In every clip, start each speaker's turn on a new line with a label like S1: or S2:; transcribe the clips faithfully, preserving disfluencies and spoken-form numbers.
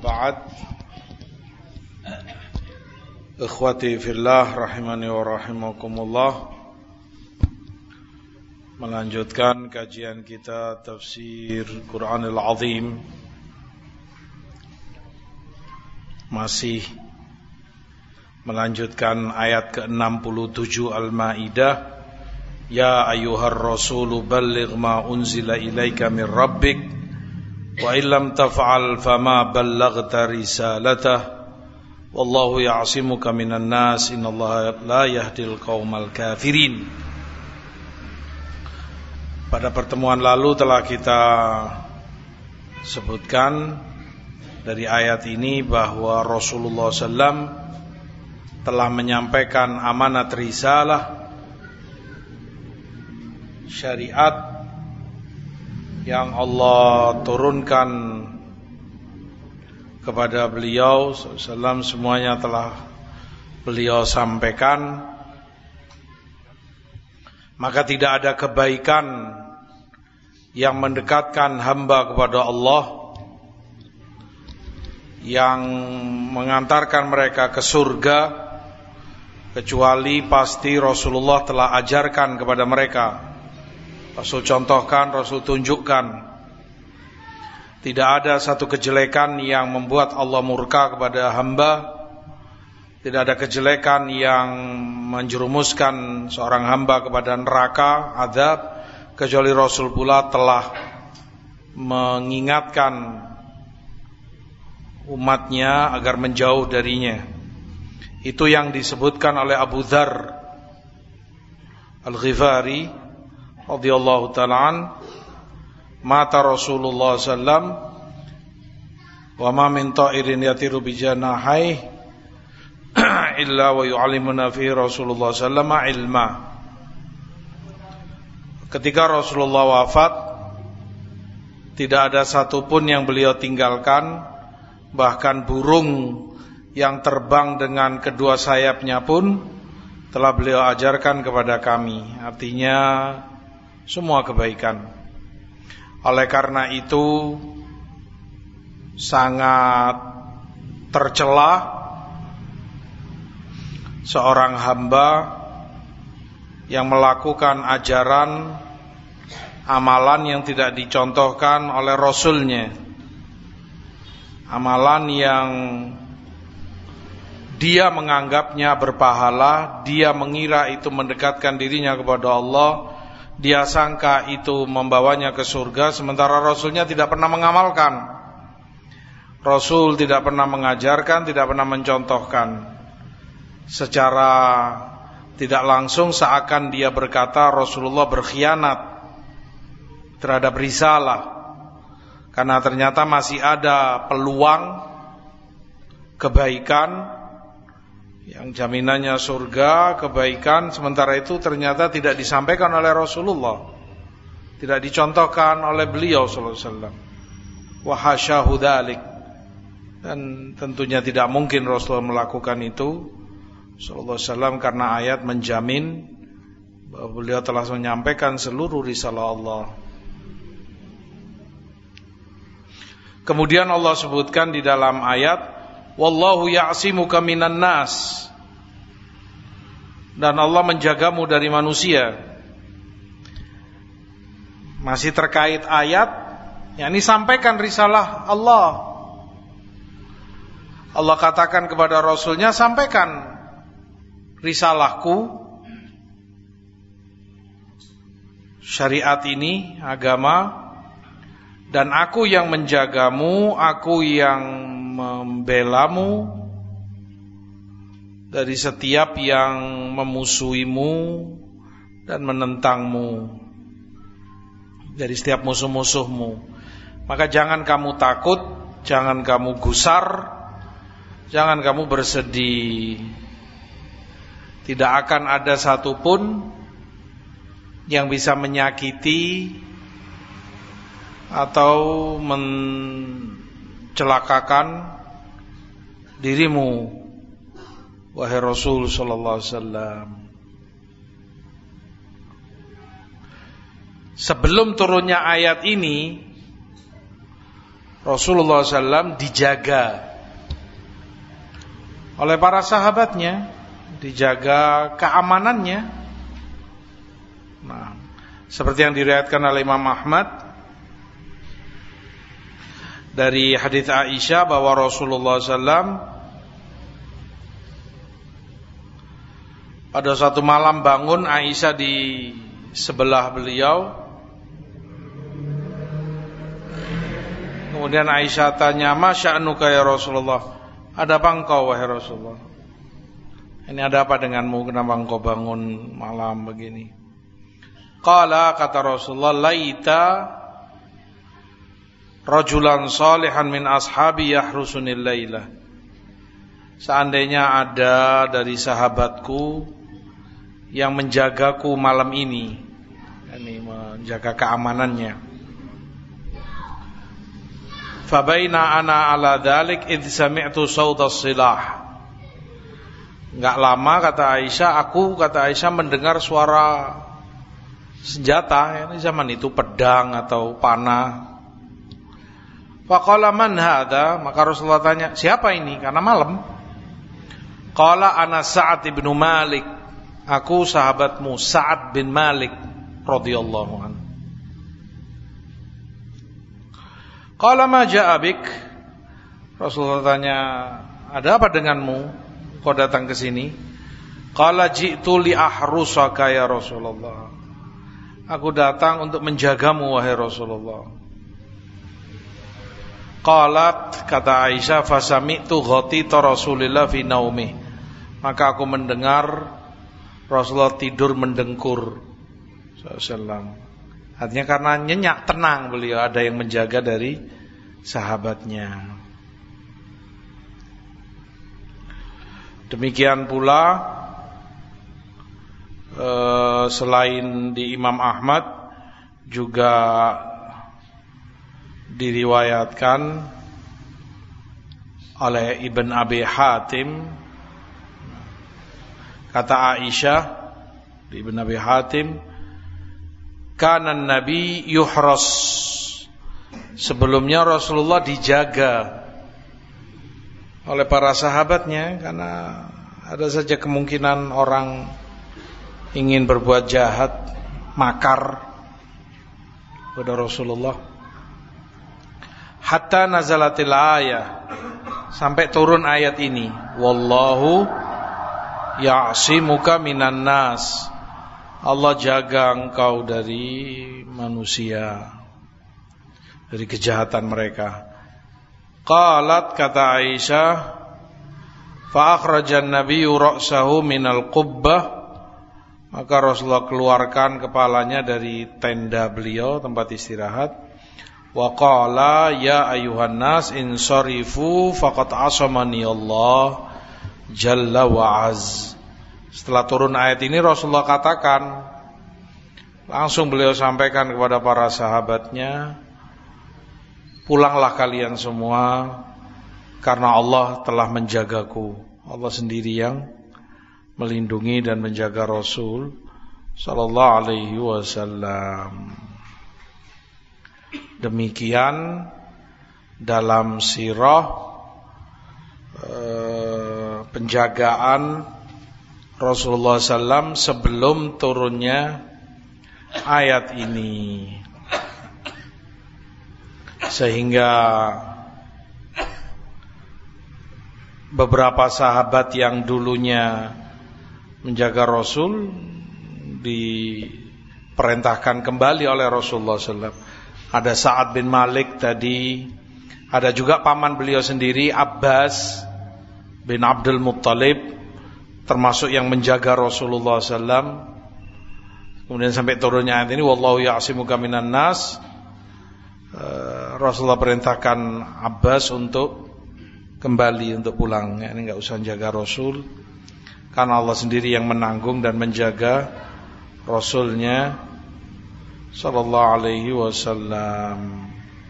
S1: ba'd. Ikhwati fillah rahimani wa rahimakumullah. Melanjutkan kajian kita tafsir Quranul Azim. Masih melanjutkan ayat ke enam puluh tujuh Al-Maidah. Ya ayyuhar rasulu balligh ma unzila ilaika min rabbik wa illam taf'al fama ballaghta risalatah wallahu ya'simuka minan nas innallaha la yahdil qaumal kafirin. Pada pertemuan lalu telah kita sebutkan dari ayat ini bahwa Rasulullah sallallahu alaihi wasallam telah menyampaikan amanat risalah, syariat yang Allah turunkan kepada beliau sallallahu alaihi wasallam, semuanya telah beliau sampaikan. Maka tidak ada kebaikan yang mendekatkan hamba kepada Allah, yang mengantarkan mereka ke surga, kecuali pasti Rasulullah telah ajarkan kepada mereka, Rasul contohkan, Rasul tunjukkan. Tidak ada satu kejelekan yang membuat Allah murka kepada hamba. Tidak ada kejelekan yang menjerumuskan seorang hamba kepada neraka, azab, kecuali Rasul pula telah mengingatkan umatnya agar menjauh darinya. Itu yang disebutkan oleh Abu Dzar Al-Ghifari radhiyallahu ta'ala an, mata Rasulullah sallallahu alaihi wasallam wa ma min ta'irin yatiru bi janahihi illa wa yu'allimuna fi Rasulullah sallallahu alaihi wasallam ilma. Ketika Rasulullah wafat, tidak ada satupun yang beliau tinggalkan, bahkan burung yang terbang dengan kedua sayapnya pun telah beliau ajarkan kepada kami. Artinya semua kebaikan. Oleh karena itu sangat tercela seorang hamba yang melakukan ajaran amalan yang tidak dicontohkan oleh Rasulnya, amalan yang dia menganggapnya berpahala, dia mengira itu mendekatkan dirinya kepada Allah, dia sangka itu membawanya ke surga, sementara Rasulnya tidak pernah mengamalkan. Rasul tidak pernah mengajarkan, tidak pernah mencontohkan. Secara tidak langsung seakan dia berkata Rasulullah berkhianat terhadap risalah, karena ternyata masih ada peluang kebaikan yang jaminannya surga, kebaikan, sementara itu ternyata tidak disampaikan oleh Rasulullah, tidak dicontohkan oleh beliau sallallahu alaihi wasallam. Wa hasyahu dzalik. Dan tentunya tidak mungkin Rasulullah melakukan itu sallallahu alaihi wasallam, karena ayat menjamin bahwa beliau telah menyampaikan seluruh risalah Allah. Kemudian Allah sebutkan di dalam ayat, wallahu ya'simuka minan nas, dan Allah menjagamu dari manusia. Masih terkait ayat, yakni sampaikan risalah Allah. Allah katakan kepada Rasulnya, sampaikan risalahku, syariat ini, agama, dan aku yang menjagamu, aku yang membelamu dari setiap yang memusuhimu dan menentangmu, dari setiap musuh-musuhmu. Maka jangan kamu takut, jangan kamu gusar, jangan kamu bersedih. Tidak akan ada satupun yang bisa menyakiti atau mencelakakan dirimu, wahai Rasul sallallahu alaihi wasallam. Sebelum turunnya ayat ini, Rasulullah shallallahu alaihi wasallam dijaga oleh para sahabatnya, dijaga keamanannya. Nah, seperti yang diriwayatkan oleh Imam Ahmad dari hadits Aisyah bahwa Rasulullah shallallahu alaihi wasallam pada suatu malam bangun, Aisyah di sebelah beliau. Kemudian Aisyah tanya, "Ma sya'nuka ya Rasulullah?" Ada apa engkau wahai Rasulullah? Ini ada apa denganmu? Kenapa engkau bangun malam begini? Qala, kata Rasulullah, "Laita rajulan salihan min ashabi yahrusunil laila." Seandainya ada dari sahabatku yang menjagaku malam ini, ini menjaga keamanannya. Fabaina ana ala dzalik id sami'tu sautas silah. Enggak lama, kata Aisyah, aku kata Aisyah mendengar suara senjata. Ini zaman itu pedang atau panah. Faqala man hadza? Maka Rasulullah tanya, siapa ini? Karena malam. Qala ana Sa'ad bin Malik. Aku sahabatmu Sa'ad bin Malik radhiyallahu anhu. Qala ma ja'a bik? Rasulullah tanya, ada apa denganmu? Kau datang ke sini? Qala ji'tu li ahrusaka ya Rasulullah. Aku datang untuk menjagamu wahai Rasulullah. Qalat, kata Aisyah, fasami'tu ghatita Rasulillah fi naumih. Maka aku mendengar Rasulullah tidur mendengkur sallallahu alaihi wasallam. Artinya karena nyenyak, tenang beliau, ada yang menjaga dari sahabatnya. Demikian pula eh, selain di Imam Ahmad juga diriwayatkan oleh Ibn Abi Hatim, kata Aisyah di Ibn Abi Hatim, kana Nabi yuhras, sebelumnya Rasulullah dijaga oleh para sahabatnya karena ada saja kemungkinan orang ingin berbuat jahat, makar pada Rasulullah. Hatta nazalatil ayah, sampai turun ayat ini, wallahu ya'simuka minan nas. Allah jaga engkau dari manusia, dari kejahatan mereka. Qalat, kata Aisyah, fa akhrajan nabiyyu ra'sahu minal qubbah. Maka Rasulullah keluarkan kepalanya dari tenda beliau, tempat istirahat. Wa qala ya ayuhan nas insarifu faqad asamani Allah jalla wa az. Setelah turun ayat ini Rasulullah katakan, langsung beliau sampaikan kepada para sahabatnya, pulanglah kalian semua karena Allah telah menjagaku. Allah sendiri yang melindungi dan menjaga Rasul sallallahu alaihi wasallam. Demikian dalam sirah eh, penjagaan Rasulullah sallallahu alaihi wasallam sebelum turunnya ayat ini, sehingga beberapa sahabat yang dulunya menjaga Rasul diperintahkan kembali oleh Rasulullah sallallahu alaihi wasallam. Ada Sa'ad bin Malik tadi, ada juga paman beliau sendiri Abbas bin Abdul Muttalib, termasuk yang menjaga Rasulullah sallallahu alaihi wasallam. Kemudian sampai turunnya ayat ini, wallahu ya'simuka minan nas. Rasulullah perintahkan Abbas untuk kembali, untuk pulang. Ini enggak usah jaga Rasul, karena Allah sendiri yang menanggung dan menjaga Rasulnya sallallahu alaihi wasallam.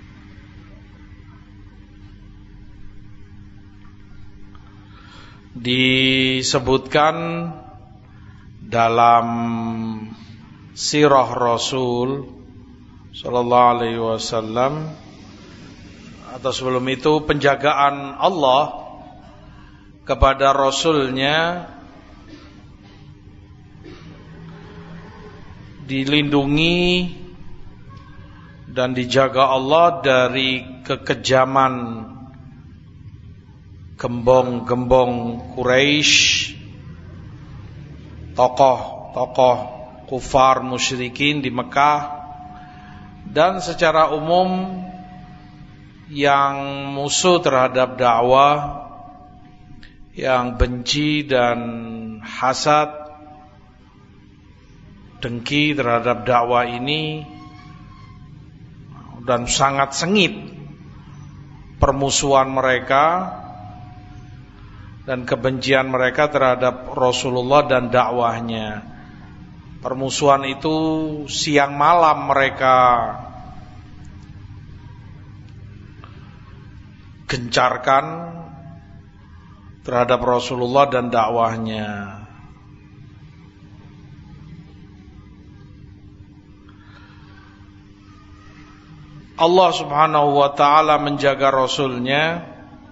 S1: Disebutkan dalam sirah Rasul sallallahu alaihi wasallam atau sebelum itu penjagaan Allah kepada Rasulnya, dilindungi dan dijaga Allah dari kekejaman gembong-gembong Quraisy, tokoh-tokoh kufar musyrikin di Mekah, dan secara umum yang musuh terhadap dakwah, yang benci dan hasad, dengki terhadap dakwah ini, dan sangat sengit permusuhan mereka dan kebencian mereka terhadap Rasulullah dan dakwahnya. Permusuhan itu siang malam mereka gencarkan terhadap Rasulullah dan dakwahnya. Allah Subhanahu wa ta'ala menjaga Rasulnya.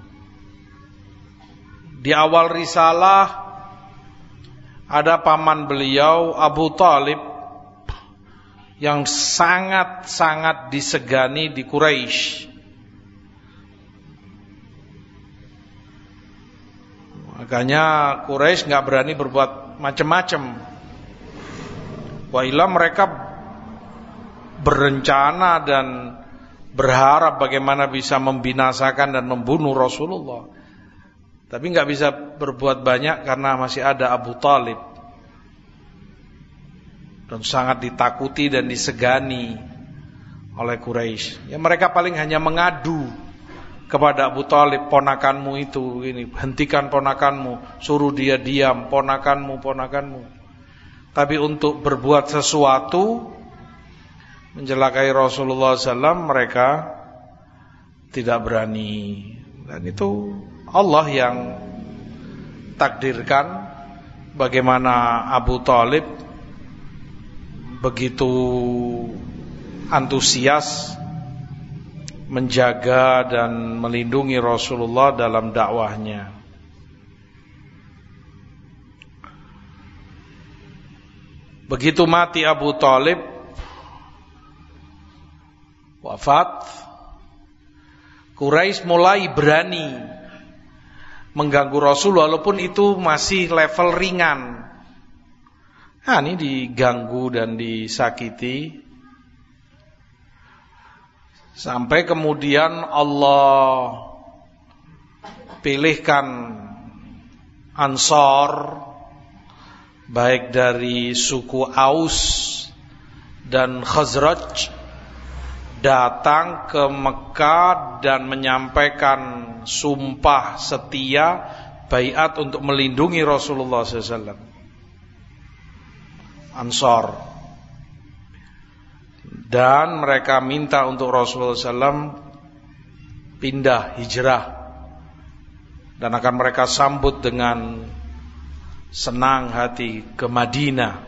S1: Di awal risalah ada paman beliau Abu Thalib yang sangat-sangat disegani di Quraisy. Makanya Quraisy nggak berani berbuat macam-macam. Wa illa mereka berencana dan berharap bagaimana bisa membinasakan dan membunuh Rasulullah. Tapi nggak bisa berbuat banyak karena masih ada Abu Thalib, dan sangat ditakuti dan disegani oleh Quraisy. Ya, mereka paling hanya mengadu kepada Abu Thalib, ponakanmu itu, ini hentikan ponakanmu, suruh dia diam, ponakanmu, ponakanmu. Tapi untuk berbuat sesuatu mencelakai Rasulullah sallallahu alaihi wasallam mereka tidak berani. Dan itu Allah yang takdirkan bagaimana Abu Thalib begitu antusias menjaga dan melindungi Rasulullah dalam dakwahnya. Begitu mati Abu Thalib, wafat, Quraisy mulai berani mengganggu Rasul walaupun itu masih level ringan. Nah, ini diganggu dan disakiti sampai kemudian Allah pilihkan Ansor, baik dari suku Aus dan Khazraj, datang ke Mekah dan menyampaikan sumpah setia, baiat untuk melindungi Rasulullah sallallahu alaihi wasallam. Ansor. Dan mereka minta untuk Rasulullah sallallahu alaihi wasallam pindah, hijrah, dan akan mereka sambut dengan senang hati ke Madinah.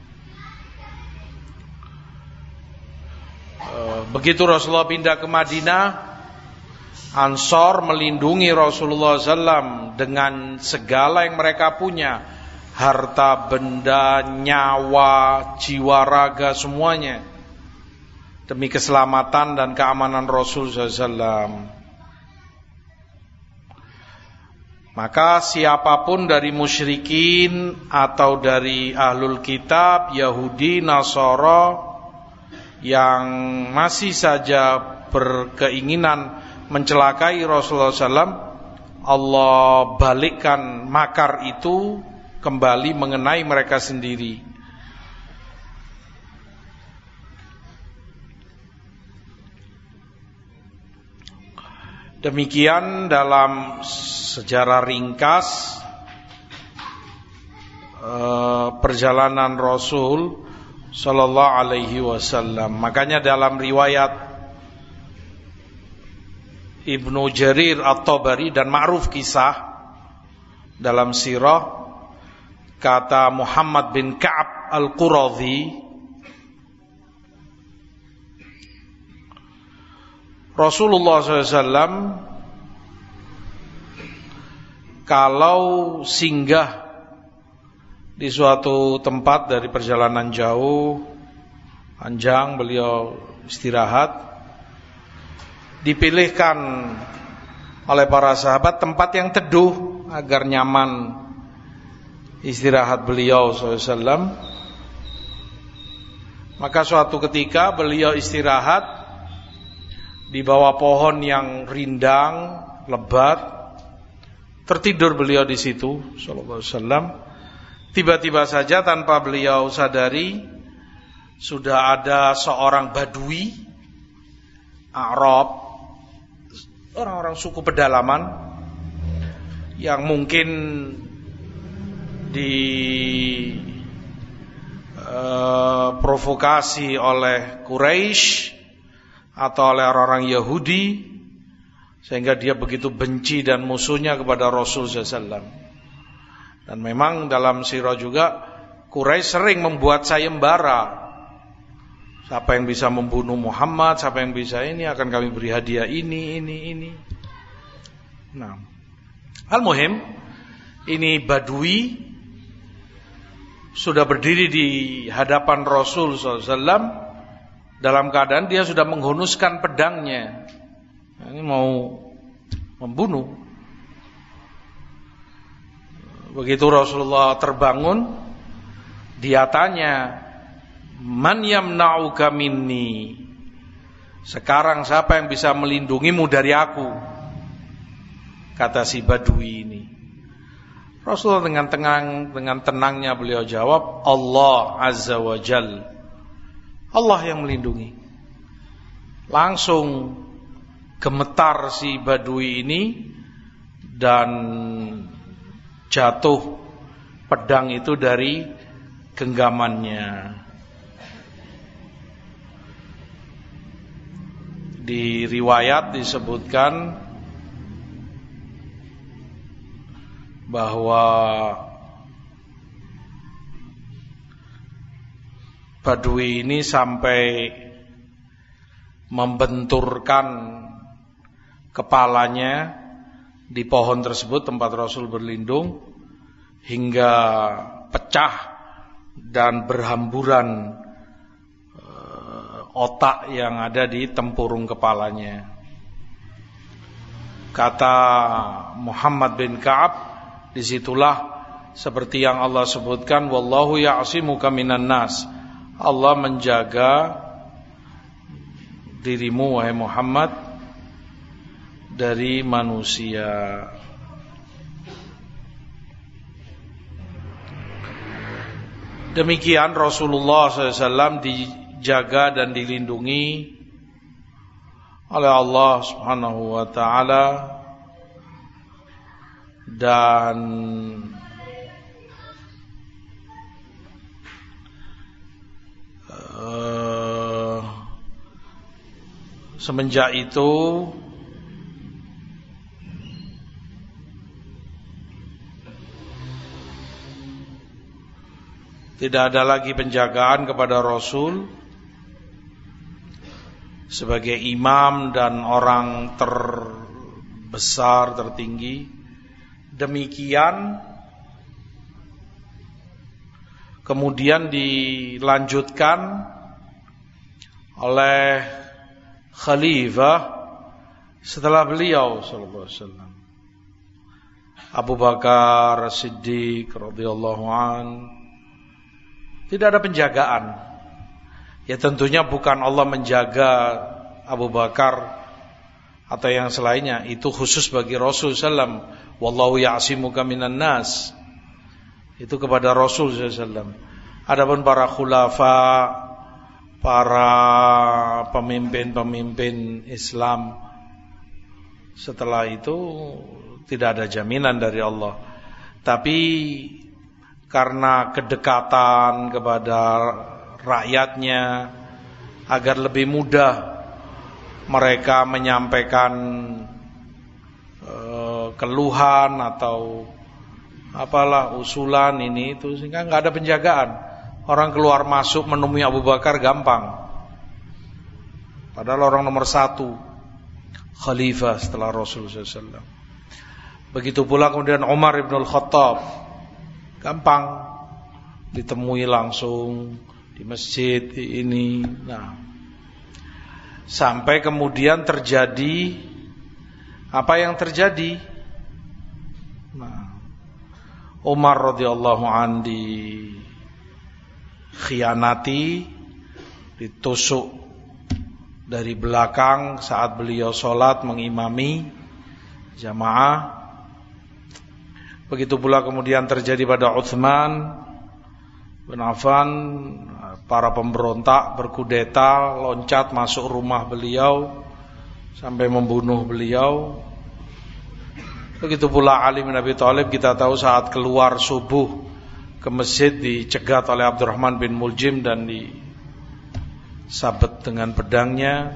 S1: Begitu Rasulullah pindah ke Madinah, Ansor melindungi Rasulullah sallallahu alaihi wasallam dengan segala yang mereka punya, harta, benda, nyawa, jiwa, raga, semuanya, demi keselamatan dan keamanan Rasul sallallahu alaihi wasallam. Maka siapapun dari musyrikin atau dari ahlul kitab, Yahudi, Nasara, yang masih saja berkeinginan mencelakai Rasulullah sallallahu alaihi wasallam, Allah balikkan makar itu kembali mengenai mereka sendiri. Demikian dalam sejarah ringkas uh, perjalanan Rasul sallallahu alaihi wasallam. Makanya dalam riwayat Ibnu Jarir At-Tabari dan ma'ruf kisah dalam sirah, kata Muhammad bin Ka'ab Al-Quradhi, Rasulullah shallallahu alaihi wasallam kalau singgah di suatu tempat dari perjalanan jauh, panjang, beliau istirahat, dipilihkan oleh para sahabat tempat yang teduh agar nyaman istirahat beliau shallallahu alaihi wasallam. Maka suatu ketika beliau istirahat di bawah pohon yang rindang, lebat, tertidur beliau di situ sallallahu alaihi wasallam. Tiba-tiba saja tanpa beliau sadari sudah ada seorang badui Arab, orang-orang suku pedalaman yang mungkin diprovokasi uh, oleh Quraisy atau oleh orang-orang Yahudi sehingga dia begitu benci dan musuhnya kepada Rasul sallallahu alaihi wasallam. Dan memang dalam sirah juga Quraisy sering membuat sayembara. Siapa yang bisa membunuh Muhammad, siapa yang bisa ini, akan kami beri hadiah ini, ini, ini. Nah, al-muhim, ini badui sudah berdiri di hadapan Rasul sallallahu alaihi wasallam dalam keadaan dia sudah menghunuskan pedangnya. Ini mau membunuh. Begitu Rasulullah terbangun, dia tanya, "Man yamna'uka minni?" Sekarang siapa yang bisa melindungimu dari aku? Kata si badui ini. Rasulullah dengan tenang, dengan tenangnya beliau jawab, Allah Azza wa Jal. Allah yang melindungi. Langsung gemetar si badui ini dan jatuh pedang itu dari genggamannya. Di riwayat disebutkan bahwa badui ini sampai membenturkan kepalanya di pohon tersebut tempat Rasul berlindung hingga pecah dan berhamburan uh, otak yang ada di tempurung kepalanya. Kata Muhammad bin Ka'ab, disitulah seperti yang Allah sebutkan, wallahu ya'simuka minan nas. Allah menjaga dirimu wahai Muhammad dari manusia. Demikian Rasulullah shallallahu alaihi wasallam dijaga dan dilindungi oleh Allah Subhanahu wa ta'ala, dan uh, semenjak itu tidak ada lagi penjagaan kepada Rasul sebagai imam dan orang terbesar, tertinggi. Demikian kemudian dilanjutkan oleh khalifah setelah beliau sallallahu alaihi wasallam, Abu Bakar As-Siddiq radhiyallahu an. Tidak ada penjagaan. Ya tentunya bukan Allah menjaga Abu Bakar atau yang selainnya, itu khusus bagi Rasul sallallahu alaihi wasallam. Wallahu ya'simuka minan nas. Itu kepada Rasul sallallahu alaihi wasallam. Adapun para khulafa, para pemimpin-pemimpin Islam setelah itu tidak ada jaminan dari Allah. Tapi karena kedekatan kepada rakyatnya, agar lebih mudah mereka menyampaikan uh, keluhan atau apalah usulan ini itu, sehingga nggak ada penjagaan. Orang keluar masuk menemui Abu Bakar gampang, padahal orang nomor satu khalifah setelah Rasulullah sallallahu alaihi wasallam. Begitu pula kemudian Umar ibn al-Khattab, gampang ditemui langsung di masjid ini. Nah, sampai kemudian terjadi apa yang terjadi. Nah, Umar radhiyallahu an dikhianati, ditusuk dari belakang saat beliau sholat mengimami jamaah. Begitu pula kemudian terjadi pada Utsman bin Affan, para pemberontak berkudeta loncat masuk rumah beliau sampai membunuh beliau. Begitu pula Ali bin Abi Thalib, kita tahu saat keluar subuh ke masjid dicegat oleh Abdurrahman bin Muljim dan disabet dengan pedangnya.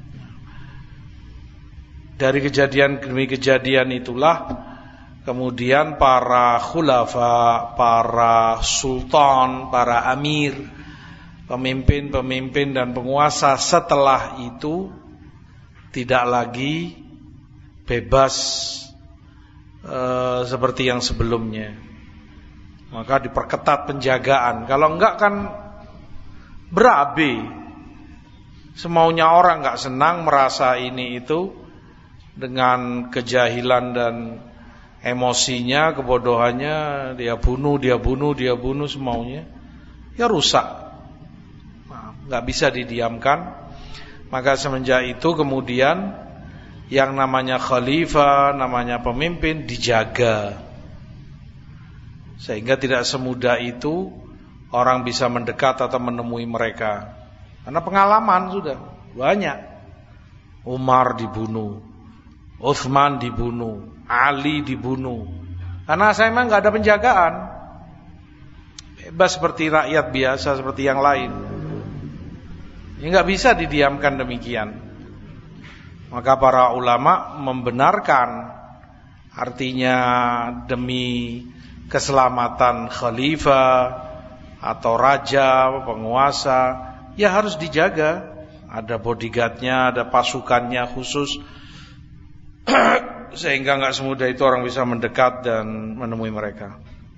S1: Dari kejadian demi kejadian itulah kemudian para khulafa, para sultan, para amir, pemimpin-pemimpin dan penguasa setelah itu tidak lagi bebas e, seperti yang sebelumnya. Maka diperketat penjagaan. Kalau enggak kan berabe. Semaunya orang enggak senang, merasa ini itu dengan kejahilan dan emosinya, kebodohannya, dia bunuh, dia bunuh, dia bunuh semaunya. Ya rusak. Nah, enggak bisa didiamkan. Maka semenjak itu kemudian yang namanya khalifah, namanya pemimpin dijaga. Sehingga tidak semudah itu orang bisa mendekat atau menemui mereka. Karena pengalaman sudah banyak. Umar dibunuh, Utsman dibunuh, Ali dibunuh. Karena saya memang enggak ada penjagaan. Bebas seperti rakyat biasa, seperti yang lain. Ya enggak bisa didiamkan demikian. Maka para ulama membenarkan, artinya demi keselamatan khalifah atau raja, penguasa, ya harus dijaga. Ada bodyguardnya, ada pasukannya khusus, sehingga enggak semudah itu orang bisa mendekat dan menemui mereka.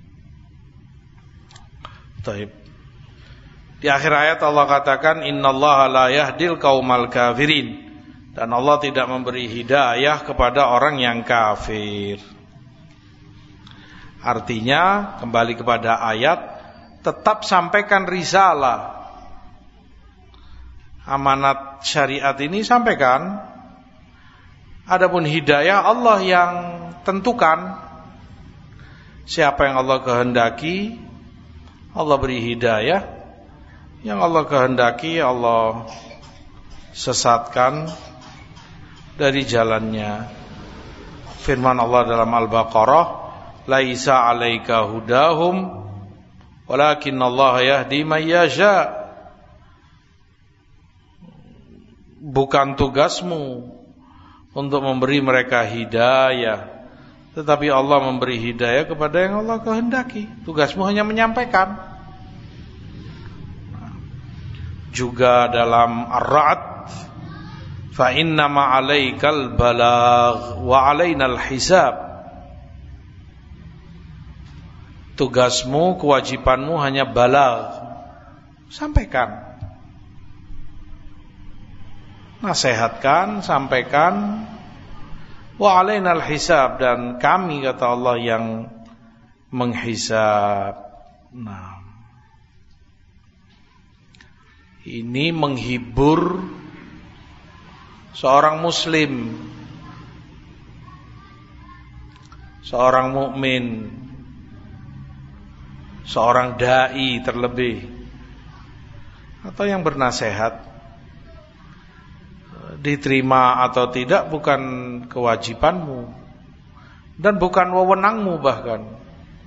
S1: Taib. Di akhir ayat Allah katakan, innallaha la yahdil qaumal kafirin. Dan Allah tidak memberi hidayah kepada orang yang kafir. Artinya, kembali kepada ayat, tetap sampaikan risalah. Amanat syariat ini sampaikan. Adapun hidayah Allah yang tentukan. Siapa yang Allah kehendaki, Allah beri hidayah. Yang Allah kehendaki, Allah sesatkan dari jalannya. Firman Allah dalam Al-Baqarah, laisa 'alaika hudahum walakinnallaha yahdi may yasha. Bukan tugasmu untuk memberi mereka hidayah, tetapi Allah memberi hidayah kepada yang Allah kehendaki. Tugasmu hanya menyampaikan. Juga dalam Ar-Ra'd, fa inna ma 'alaikal balagh wa 'alainal hisab. Tugasmu, kewajibanmu hanya balagh, sampaikan, nasihatkan, sampaikan. Wa 'alainal hisab, dan kami, kata Allah, yang menghisab. Nah, ini menghibur seorang muslim, seorang mukmin, seorang dai terlebih, atau yang bernasihat. Diterima atau tidak bukan kewajibanmu dan bukan wewenangmu, bahkan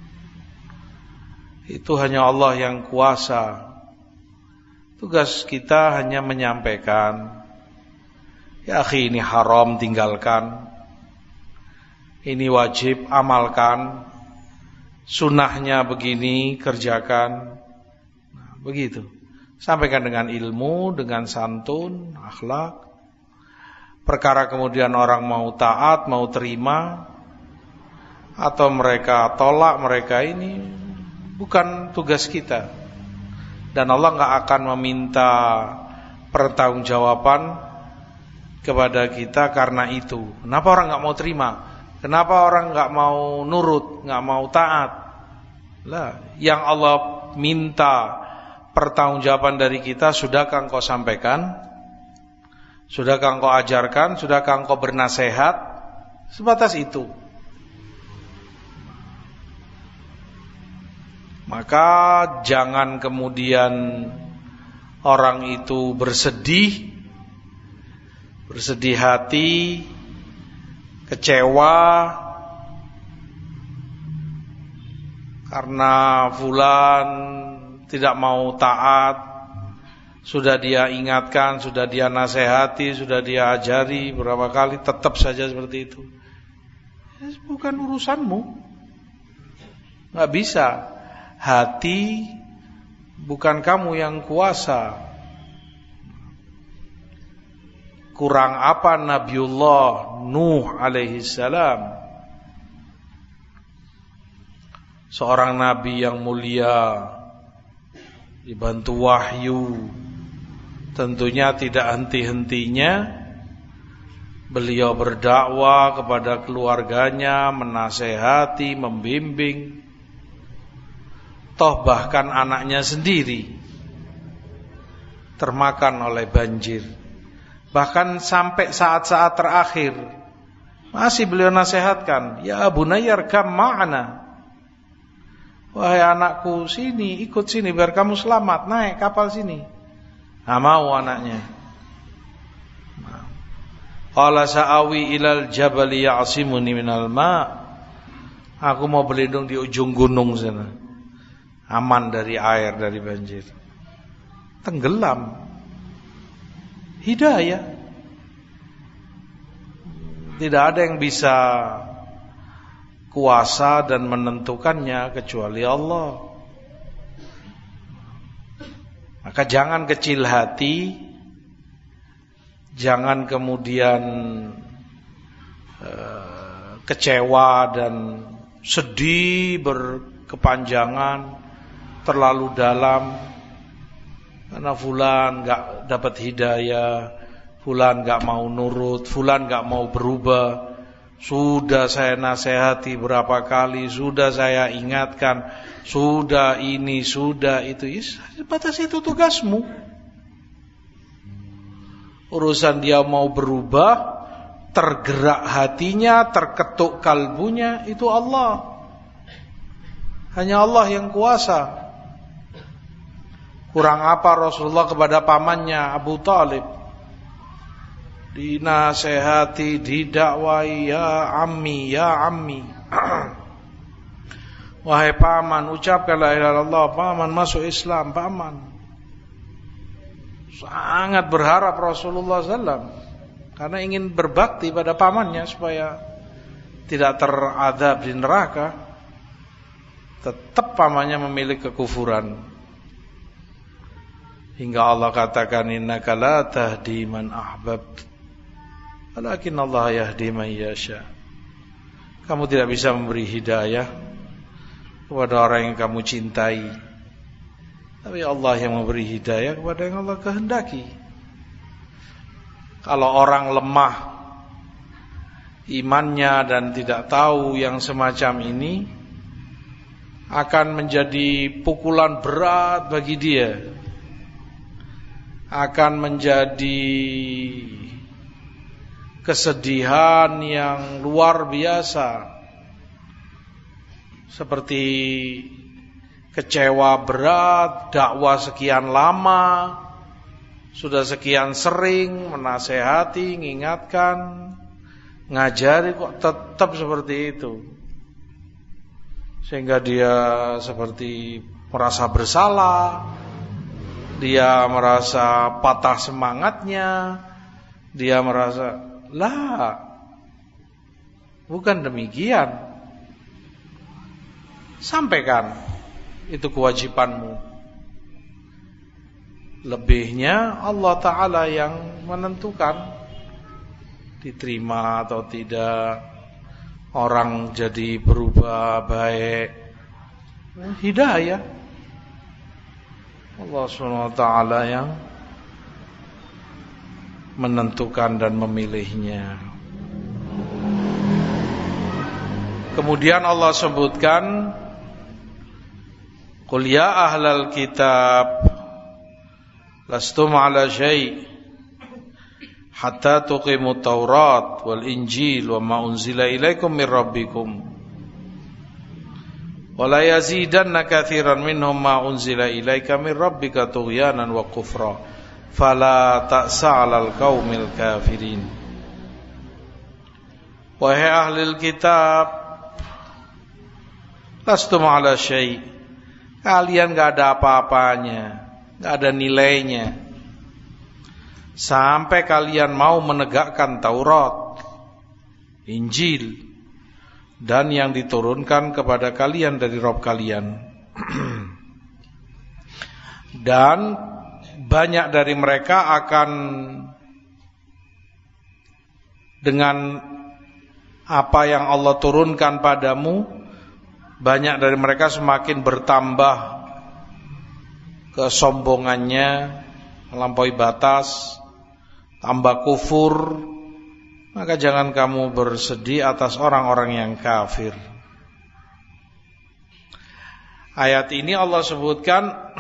S1: itu hanya Allah yang kuasa. Tugas kita hanya menyampaikan, ya akhi, ini haram, tinggalkan. Ini wajib, amalkan. Sunnahnya begini, kerjakan. Nah, begitu. Sampaikan dengan ilmu, dengan santun, akhlak. perkara kemudian orang mau taat, mau terima, atau mereka tolak, mereka ini bukan tugas kita. Dan Allah gak akan meminta pertanggungjawaban kepada kita karena itu. Kenapa orang gak mau terima? Kenapa orang gak mau nurut, gak mau taat? Lah, yang Allah minta pertanggungjawaban dari kita, sudahkah engkau sampaikan? Sudahkah engkau ajarkan? Sudahkah engkau bernasehat? Sebatas itu. Maka jangan kemudian orang itu bersedih, bersedih hati, kecewa karena fulan tidak mau taat. Sudah dia ingatkan, sudah dia nasihati, sudah dia ajari berapa kali, tetap saja seperti itu. Bukan urusanmu. Gak bisa. Hati bukan kamu yang kuasa. Kurang apa Nabiullah Nuh alaihi salam, seorang nabi yang mulia, dibantu wahyu, tentunya tidak henti-hentinya beliau berdakwah kepada keluarganya, menasehati, membimbing. Toh bahkan anaknya sendiri termakan oleh banjir. Bahkan sampai saat-saat terakhir masih beliau nasihatkan, ya bunayya arkam ma'ana. Wahai anakku, sini, ikut sini biar kamu selamat, naik kapal sini. Nah, mau anaknya. Qala sa'awi ilal jabali ya'simuni minal ma'. Aku mau berlindung di ujung gunung sana. Aman dari air, dari banjir. Tenggelam. Hidayah. Tidak ada yang bisa kuasa dan menentukannya kecuali Allah. Maka jangan kecil hati, jangan kemudian uh, kecewa dan sedih berkepanjangan, terlalu dalam, karena fulan gak dapat hidayah, fulan gak mau nurut, fulan gak mau berubah. Sudah saya nasihati berapa kali, sudah saya ingatkan, sudah ini, sudah itu. Batas itu tugasmu. Urusan dia mau berubah, tergerak hatinya, terketuk kalbunya, itu Allah. Hanya Allah yang kuasa. Kurang apa Rasulullah kepada pamannya Abu Talib, dinasehati, didakwai, ya ammi, ya ammi. Wahai paman, ucapkan la ilaha illallah. Paman masuk Islam, paman. Sangat berharap Rasulullah sallallahu alaihi wasallam, karena ingin berbakti pada pamannya supaya tidak teradab di neraka. Tetap pamannya memilih kekufuran. Hingga Allah katakan, innaka la tahdi man ahbabt, walakin Allah yahdi man yasha. Kamu tidak bisa memberi hidayah kepada orang yang kamu cintai, tapi Allah yang memberi hidayah kepada yang Allah kehendaki. Kalau orang lemah imannya dan tidak tahu yang semacam ini, akan menjadi pukulan berat bagi dia, akan menjadi kesedihan yang luar biasa, seperti kecewa berat, dakwah sekian lama, sudah sekian sering menasehati, mengingatkan, ngajari, kok tetap seperti itu, sehingga dia seperti merasa bersalah. Dia merasa patah semangatnya. Dia merasa, lah, bukan demikian. Sampaikan, itu kewajibanmu. Lebihnya Allah Ta'ala yang menentukan. diterima atau tidak, orang jadi berubah baik, hidayah Allah subhanahu wa taala yang menentukan dan memilihnya. Kemudian Allah sebutkan, qul ya ahlal kitab lastum ala syai' hatta tuqimut taurat wal injil wa ma unzila ilaikum mir rabbikum wa la yazidanna katsiran minhum ma unzila ilaika mir rabbika tughyanan wa kufra fala ta'sa 'alal qaumil kafirin. Wahai ahlul kitab, lastum ala syai', kalian gak ada apa-apanya, gak ada nilainya, sampai kalian mau menegakkan Taurat, Injil, dan yang diturunkan kepada kalian dari Rabb kalian. Dan banyak dari mereka akan dengan apa yang Allah turunkan padamu, banyak dari mereka semakin bertambah kesombongannya, melampaui batas, tambah kufur. Maka jangan kamu bersedih atas orang-orang yang kafir. Ayat ini Allah sebutkan,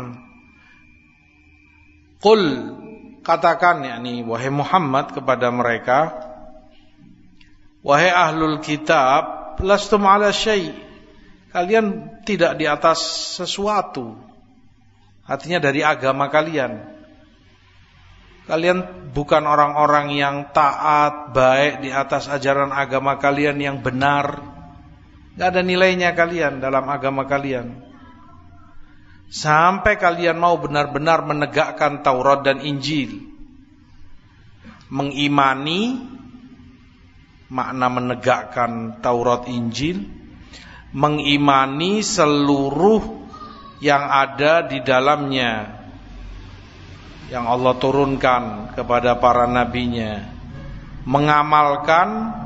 S1: qul, katakan, yakni wahai Muhammad kepada mereka, wahai ahlul kitab, lastum ala syai', kalian tidak di atas sesuatu. Artinya dari agama kalian. Kalian bukan orang-orang yang taat, baik di atas ajaran agama kalian yang benar. Gak ada nilainya kalian dalam agama kalian. Sampai kalian mau benar-benar menegakkan Taurat dan Injil. Mengimani, makna menegakkan Taurat Injil, mengimani seluruh yang ada di dalamnya, yang Allah turunkan kepada para nabinya, mengamalkan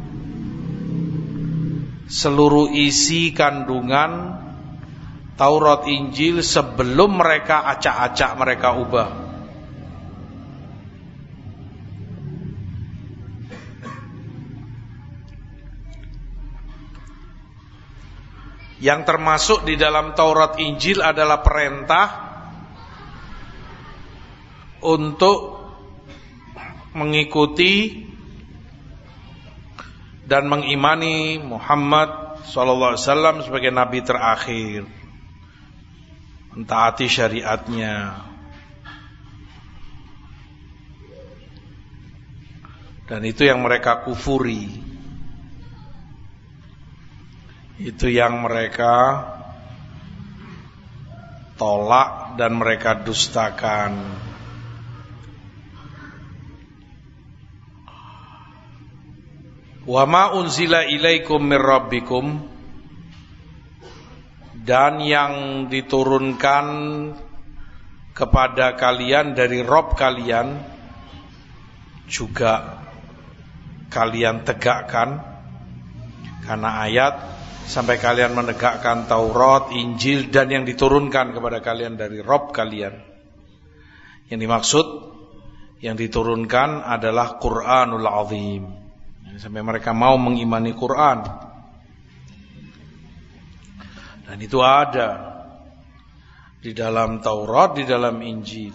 S1: seluruh isi kandungan Taurat Injil sebelum mereka acak-acak, mereka ubah. Yang termasuk di dalam Taurat Injil adalah perintah untuk mengikuti dan mengimani Muhammad sallallahu alaihi wasallam sebagai nabi terakhir, mentaati syariatnya. Dan itu yang mereka kufuri, itu yang mereka tolak dan mereka dustakan. Wa ma unzila ilaikum mir rabbikum, dan yang diturunkan kepada kalian dari Rabb kalian juga kalian tegakkan. Karena ayat sampai kalian menegakkan Taurat, Injil, dan yang diturunkan kepada kalian dari Rabb kalian. Yang dimaksud, yang diturunkan adalah Qur'anul Azim. Sampai mereka mau mengimani Quran. Dan itu ada di dalam Taurat, di dalam Injil.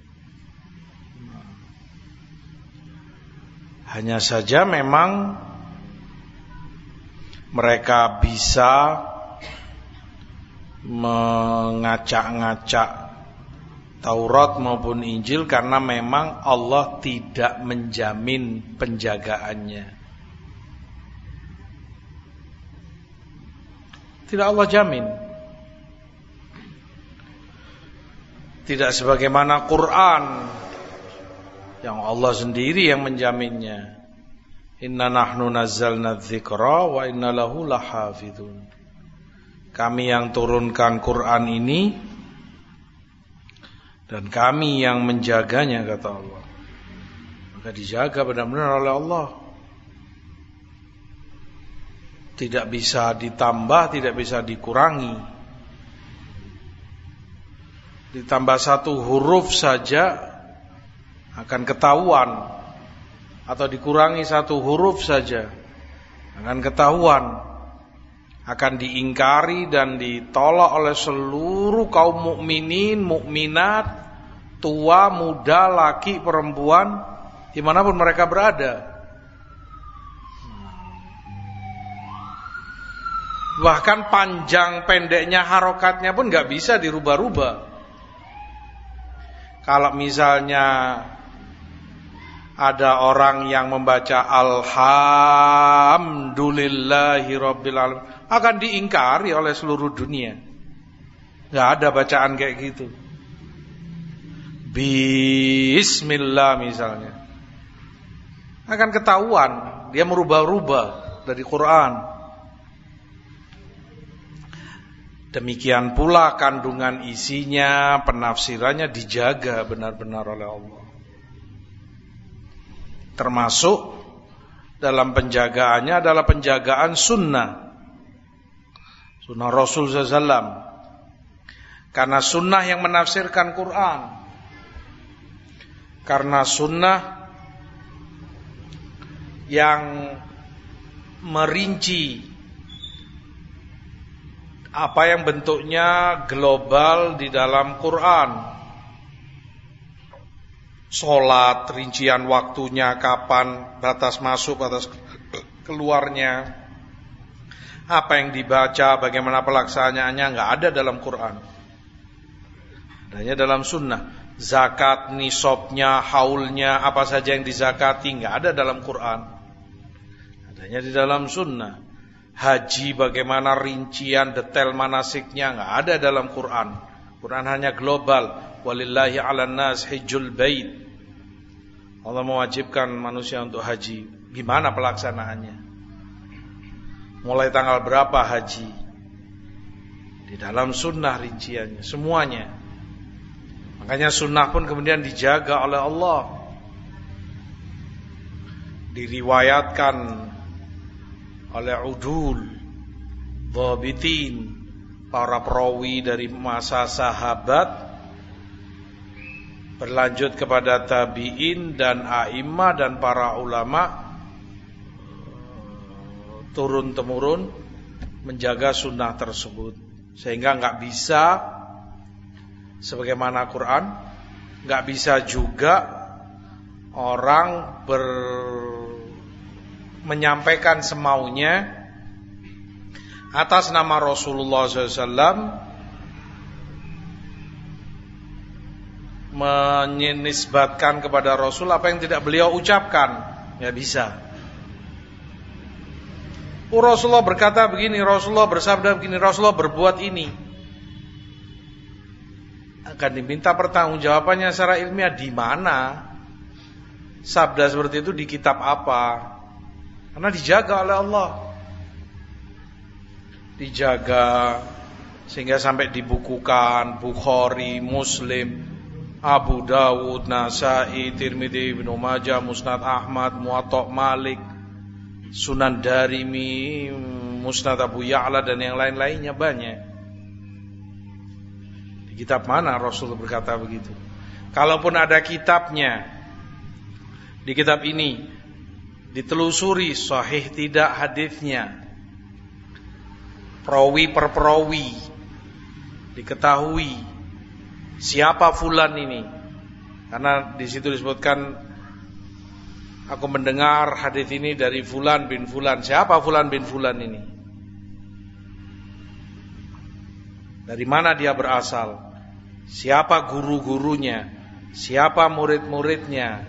S1: Hanya saja memang mereka bisa mengacak-ngacak Taurat maupun Injil karena memang Allah tidak menjamin penjagaannya. Tidak Allah jamin. Tidak sebagaimana Quran yang Allah sendiri yang menjaminnya. Inna nahnu nazzalna dzikra wa inna lahu lahafidun. Kami yang turunkan Quran ini dan kami yang menjaganya, kata Allah. maka dijaga benar-benar oleh Allah. Tidak bisa ditambah, tidak bisa dikurangi. Ditambah satu huruf saja akan ketahuan, atau dikurangi satu huruf saja akan ketahuan, akan diingkari dan ditolak oleh seluruh kaum mukminin, mukminat, tua, muda, laki, perempuan, dimanapun mereka berada. Bahkan panjang pendeknya harokatnya pun gak bisa dirubah-rubah. Kalau misalnya ada orang yang membaca Alhamdulillahirabbil alamin, akan diingkari oleh seluruh dunia. Gak ada bacaan kayak gitu. Bismillah misalnya, akan ketahuan dia merubah-rubah dari Quran. Demikian pula kandungan isinya, penafsirannya dijaga benar-benar oleh Allah. Termasuk dalam penjagaannya adalah penjagaan sunnah, sunnah Rasul sallallahu alaihi wasallam. Karena sunnah yang menafsirkan Quran, karena sunnah yang merinci apa yang bentuknya global di dalam Quran. Salat, rincian waktunya, kapan, batas masuk, batas keluarnya, apa yang dibaca, bagaimana pelaksanaannya, enggak ada dalam Quran. Adanya dalam sunnah. Zakat, nisabnya, haulnya, apa saja yang dizakati, enggak ada dalam Quran. Adanya di dalam sunnah. Haji, bagaimana rincian detail manasiknya, enggak ada dalam Quran. Quran hanya global. Walillahi 'alan nas hajjul bait. Allah mewajibkan manusia untuk haji. Gimana pelaksanaannya? Mulai tanggal berapa haji? Di dalam sunnah rinciannya, semuanya. Makanya sunnah pun kemudian dijaga oleh Allah. Diriwayatkan oleh udul, dhabitin, para perawi dari masa sahabat, berlanjut kepada tabi'in dan a'immah dan para ulama, turun-temurun menjaga sunnah tersebut. Sehingga enggak bisa sebagaimana Quran, enggak bisa juga orang ber menyampaikan semaunya atas nama Rasulullah shallallahu alaihi wasallam, menisbatkan kepada Rasul apa yang tidak beliau ucapkan. Nggak bisa. Oh, Rasulullah berkata begini, Rasulullah bersabda begini, Rasulullah berbuat ini. Akan diminta pertanggungjawabannya secara ilmiah. Di mana sabda seperti itu, di kitab apa? Karena dijaga oleh Allah. Dijaga sehingga sampai dibukukan Bukhari, Muslim, Abu Dawud, Nasai, Tirmidzi, Ibnu Majah, Musnad Ahmad, Muwatta Malik, Sunan Darimi, Musnad Abu Ya'la dan yang lain-lainnya banyak. Di kitab mana Rasul berkata begitu? Kalaupun ada kitabnya, di kitab ini ditelusuri sahih tidak hadisnya, perawi per perawi, diketahui siapa fulan ini. Karena di situ disebutkan, aku mendengar hadis ini dari fulan bin fulan. Siapa fulan bin fulan ini? Dari mana dia berasal? Siapa guru-gurunya? Siapa murid-muridnya?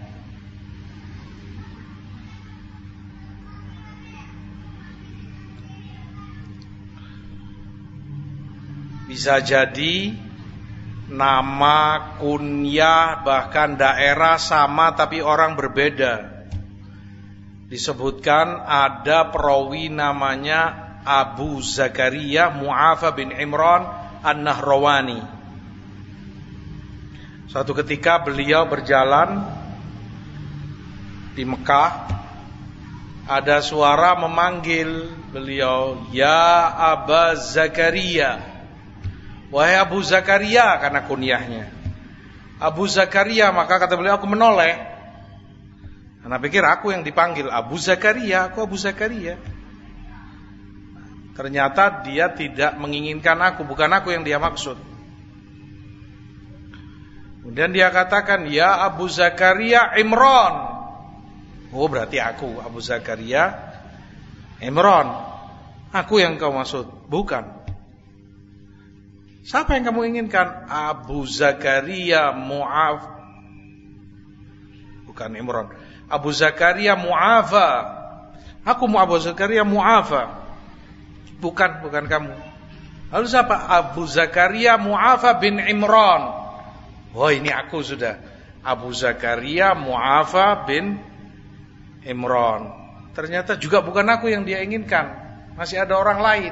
S1: Bisa jadi nama, kunyah, bahkan daerah sama tapi orang berbeda. Disebutkan ada perawi namanya Abu Zakaria Mu'afa bin Imran An-Nahrawani. Suatu ketika beliau berjalan di Mekah, ada suara memanggil beliau, ya Aba Zakaria, wahai Abu Zakaria, karena kunyahnya Abu Zakaria. Maka kata beliau, aku menoleh, karena pikir aku yang dipanggil Abu Zakaria, aku Abu Zakaria. Ternyata dia tidak menginginkan aku, bukan aku yang dia maksud. Kemudian dia katakan, ya Abu Zakaria Imran. Oh, berarti aku Abu Zakaria Imran. Aku yang kau maksud, bukan. Siapa yang kamu inginkan? Abu Zakaria Mu'af. Bukan Imran. Abu Zakaria Mu'afa. Aku mau Abu Zakaria Mu'afa. Bukan, bukan kamu. Lalu siapa? Abu Zakaria Mu'afa bin Imran. Oh, ini aku sudah. Abu Zakaria Mu'afa bin Imran. Ternyata juga bukan aku yang dia inginkan. Masih ada orang lain.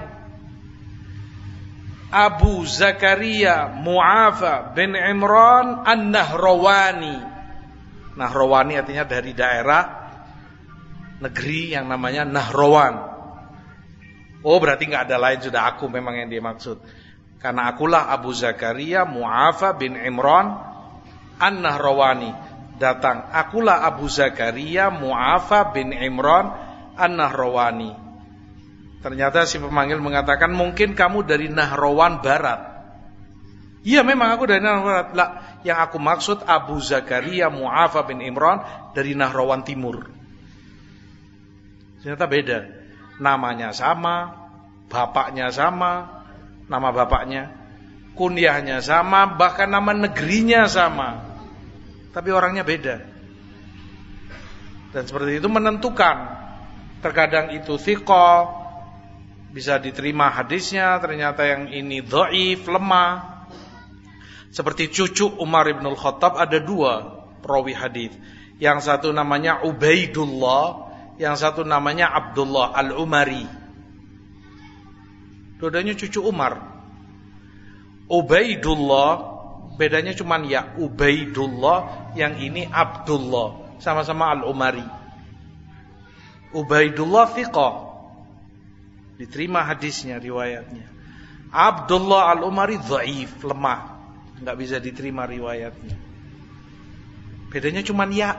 S1: Abu Zakaria Mu'afa bin Imran An-Nahrawani. Nahrawani artinya dari daerah negeri yang namanya Nahrawan. Oh, berarti gak ada lain, sudah aku memang yang dia maksud. Karena akulah Abu Zakaria Mu'afa bin Imran An-Nahrawani. Datang, akulah Abu Zakaria Mu'afa bin Imran An-Nahrawani. Ternyata si pemanggil mengatakan, mungkin kamu dari Nahrawan Barat. Iya, memang aku dari Nahrawan Barat. Lah, yang aku maksud Abu Zakaria Mu'afa bin Imran dari Nahrawan Timur. Ternyata beda. Namanya sama, bapaknya sama, nama bapaknya, kunyahnya sama, bahkan nama negerinya sama, tapi orangnya beda. Dan seperti itu menentukan. Terkadang itu thiqah, bisa diterima hadisnya, ternyata yang ini dhaif, lemah. Seperti cucu Umar ibn al-Khattab, ada dua perawi hadis. Yang satu namanya Ubaidullah, yang satu namanya Abdullah al-Umari. Dua-duanya cucu Umar. Ubaidullah, bedanya cuman ya Ubaidullah, yang ini Abdullah, sama-sama al-Umari. Ubaidullah thiqah, diterima hadisnya, riwayatnya. Abdullah al-Umari dhaif, lemah, enggak bisa diterima riwayatnya. Bedanya cuman ya.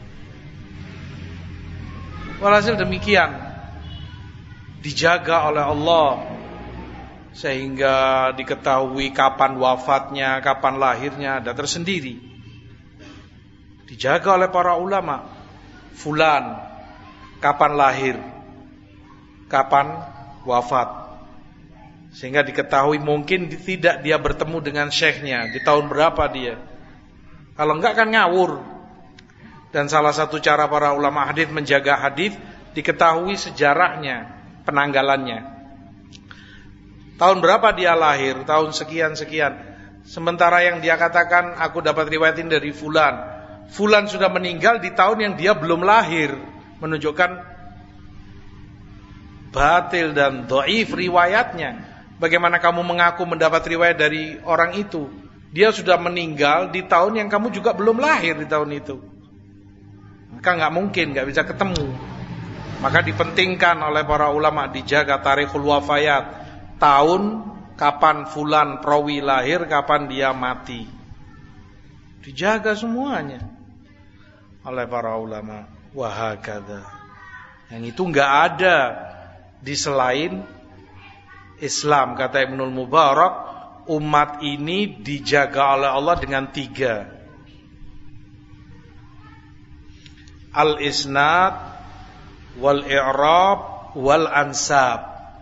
S1: Walhasil demikian, dijaga oleh Allah sehingga diketahui kapan wafatnya, kapan lahirnya, ada tersendiri. Dijaga oleh para ulama. Fulan kapan lahir, kapan wafat, sehingga diketahui. Mungkin tidak dia bertemu dengan syekhnya, di tahun berapa dia. Kalau enggak kan ngawur. Dan salah satu cara para ulama hadis menjaga hadis, diketahui sejarahnya, penanggalannya. Tahun berapa dia lahir, tahun sekian-sekian. Sementara yang dia katakan, aku dapat riwayatin dari fulan, fulan sudah meninggal di tahun yang dia belum lahir, menunjukkan batil dan dhaif riwayatnya. Bagaimana kamu mengaku mendapat riwayat dari orang itu? Dia sudah meninggal di tahun yang kamu juga belum lahir di tahun itu. Maka nggak mungkin, nggak bisa ketemu. Maka dipentingkan oleh para ulama, dijaga tarikhul wafayat, tahun kapan fulan perawi lahir, kapan dia mati, dijaga semuanya oleh para ulama. Wahakadha. Yang itu nggak ada di selain Islam. Kata Ibnul Mubarak, umat ini dijaga oleh Allah dengan tiga: al-isnad, wal-i'rab, wal-ansab.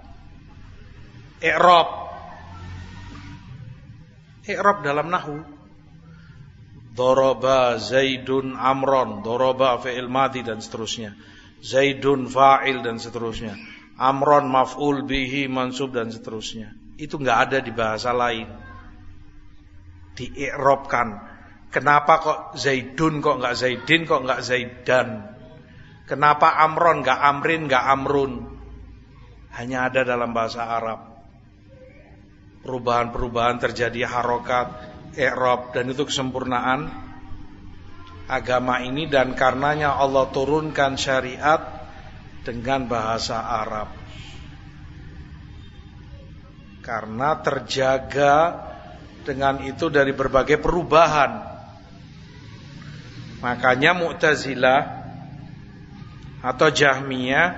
S1: I'rab, i'rab dalam nahwu, daraba Zaidun amron, daraba fi'il madhi dan seterusnya, Zaidun fa'il dan seterusnya, amron maf'ul bihi mansub dan seterusnya. Itu enggak ada di bahasa lain. Di-i'rabkan. Kenapa kok Zaidun kok enggak Zaidin, kok enggak Zaidan? Kenapa amron enggak amrin, enggak amrun? Hanya ada dalam bahasa Arab. Perubahan-perubahan terjadi, harokat, i'rab, dan itu kesempurnaan agama ini, dan karenanya Allah turunkan syariat dengan bahasa Arab. Karena terjaga dengan itu dari berbagai perubahan. Makanya Mu'tazilah atau Jahmiyah,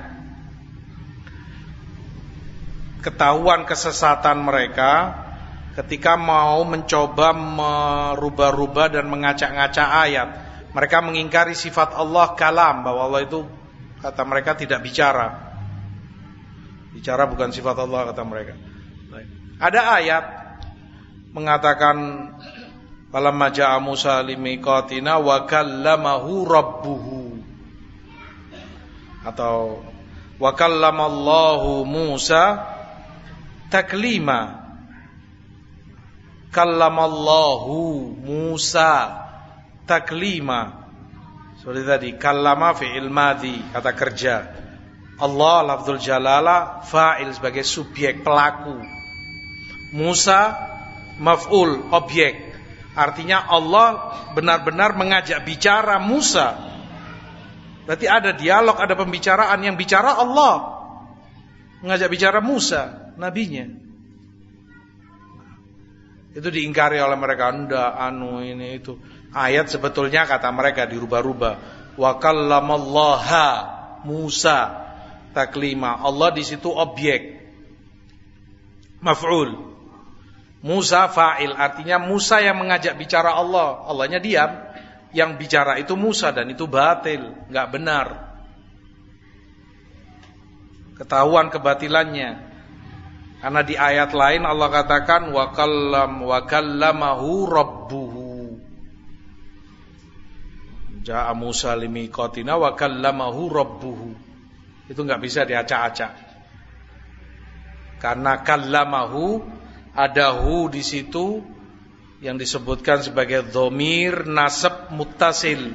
S1: ketahuan kesesatan mereka ketika mau mencoba merubah-rubah dan mengacak-ngacak ayat. Mereka mengingkari sifat Allah kalam, bahwa Allah itu, kata mereka, tidak bicara. Bicara bukan sifat Allah, kata mereka. Ada ayat mengatakan falamma ja'a Musa limiqatina wa kallamahu rabbuhu, atau wa kallamallahu Musa taklima. Kallamallahu Musa taklima. Seperti tadi, kallama fi'il madhi, kata kerja. Allah lafzul jalala, fa'il sebagai subjek pelaku. Musa maf'ul, objek. Artinya Allah benar-benar mengajak bicara Musa. Berarti ada dialog, ada pembicaraan. Yang bicara Allah, mengajak bicara Musa, nabinya. Itu diingkari oleh mereka. Ndak, anu ini itu. Ayat sebetulnya kata mereka dirubah-rubah. Wa kallamallaha Musa taklima. Allah di situ objek, maf'ul. Musa fa'il, artinya Musa yang mengajak bicara Allah. Allahnya diam, yang bicara itu Musa, dan itu batil, enggak benar. Ketahuan kebatilannya. Karena di ayat lain Allah katakan wa kallam wa kallamahu rabbuhu. Ja'a Musa limiqatina wa kallamahu rabbuhu. Itu enggak bisa diacak-acak. Karena kallamahu, ada hu di situ yang disebutkan sebagai dhamir nasab muttasil.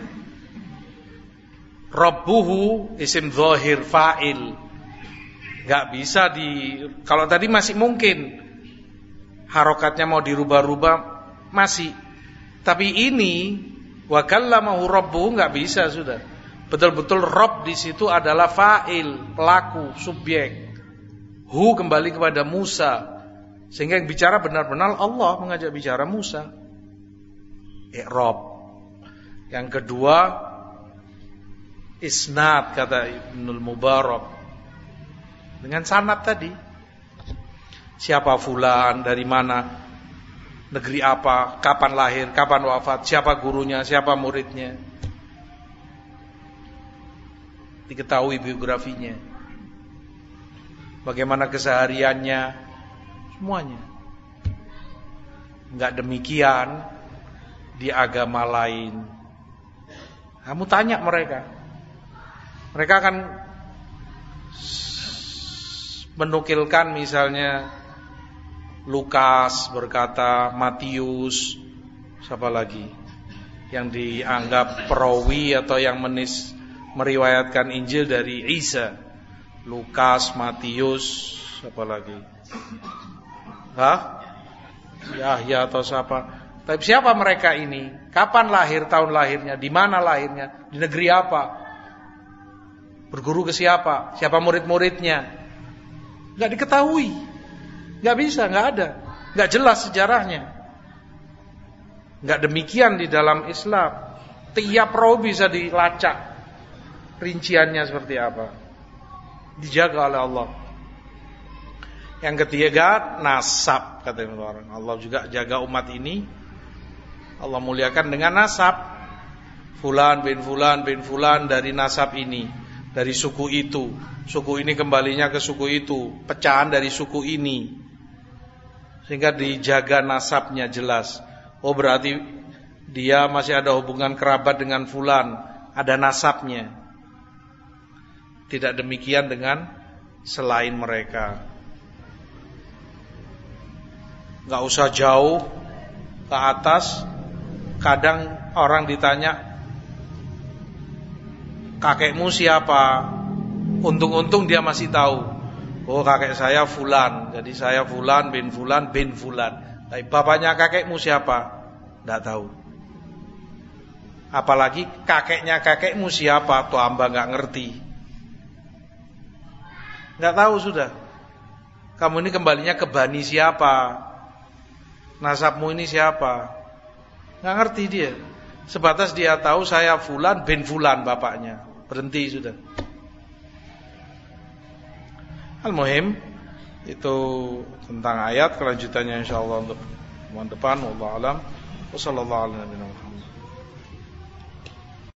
S1: Rabbuhu isim zahir fa'il. Enggak bisa di, kalau tadi masih mungkin harokatnya mau dirubah-rubah masih. Tapi ini wa kallamahu rabbuhu enggak bisa sudah. Betul-betul Rabb di situ adalah fa'il, pelaku, subjek. Hu kembali kepada Musa. Sehingga yang bicara benar-benar Allah mengajak bicara Musa. I'rab. Yang kedua, isnad, kata Ibnul Mubarak. Dengan sanad tadi. Siapa fulan, dari mana, negeri apa, kapan lahir, kapan wafat, siapa gurunya, siapa muridnya. Diketahui biografinya. Bagaimana kesehariannya, semuanya. Enggak demikian di agama lain. Kamu tanya mereka, mereka akan menukilkan misalnya Lukas berkata Matius, siapa lagi yang dianggap perawi atau yang menis, meriwayatkan Injil dari Isa. Lukas, Matius, siapa lagi? Hah? Yahya atau siapa? Tapi siapa mereka ini? Kapan lahir, tahun lahirnya? Di mana lahirnya? Di negeri apa? Berguru ke siapa? Siapa murid-muridnya? Enggak diketahui. Enggak bisa, enggak ada. Enggak jelas sejarahnya. Enggak demikian di dalam Islam. Tiap rawi bisa dilacak rinciannya seperti apa. Dijaga oleh Allah. Yang ketiga, nasab, kata orang. Allah juga jaga umat ini. Allah muliakan dengan nasab. Fulan bin fulan bin fulan dari nasab ini, dari suku itu. Suku ini kembalinya ke suku itu, pecahan dari suku ini. Sehingga dijaga nasabnya jelas. Oh, berarti dia masih ada hubungan kerabat dengan fulan, ada nasabnya. Tidak demikian dengan selain mereka. Gak usah jauh ke atas. Kadang orang ditanya, kakekmu siapa? Untung-untung dia masih tahu. Oh, kakek saya fulan. Jadi saya fulan bin fulan bin fulan. Tapi bapaknya kakekmu siapa? Tidak tahu. Apalagi kakeknya kakekmu siapa, tuh hamba nggak ngerti, nggak tahu sudah. Kamu ini kembalinya ke bani siapa, nasabmu ini siapa, nggak ngerti dia. Sebatas dia tahu saya fulan bin fulan bapaknya, berhenti sudah. Al-muhim itu tentang ayat, kelanjutannya insyaallah untuk bulan depan. Wallahu a'lam. Wassallallahu ala nabiyina Muhammad.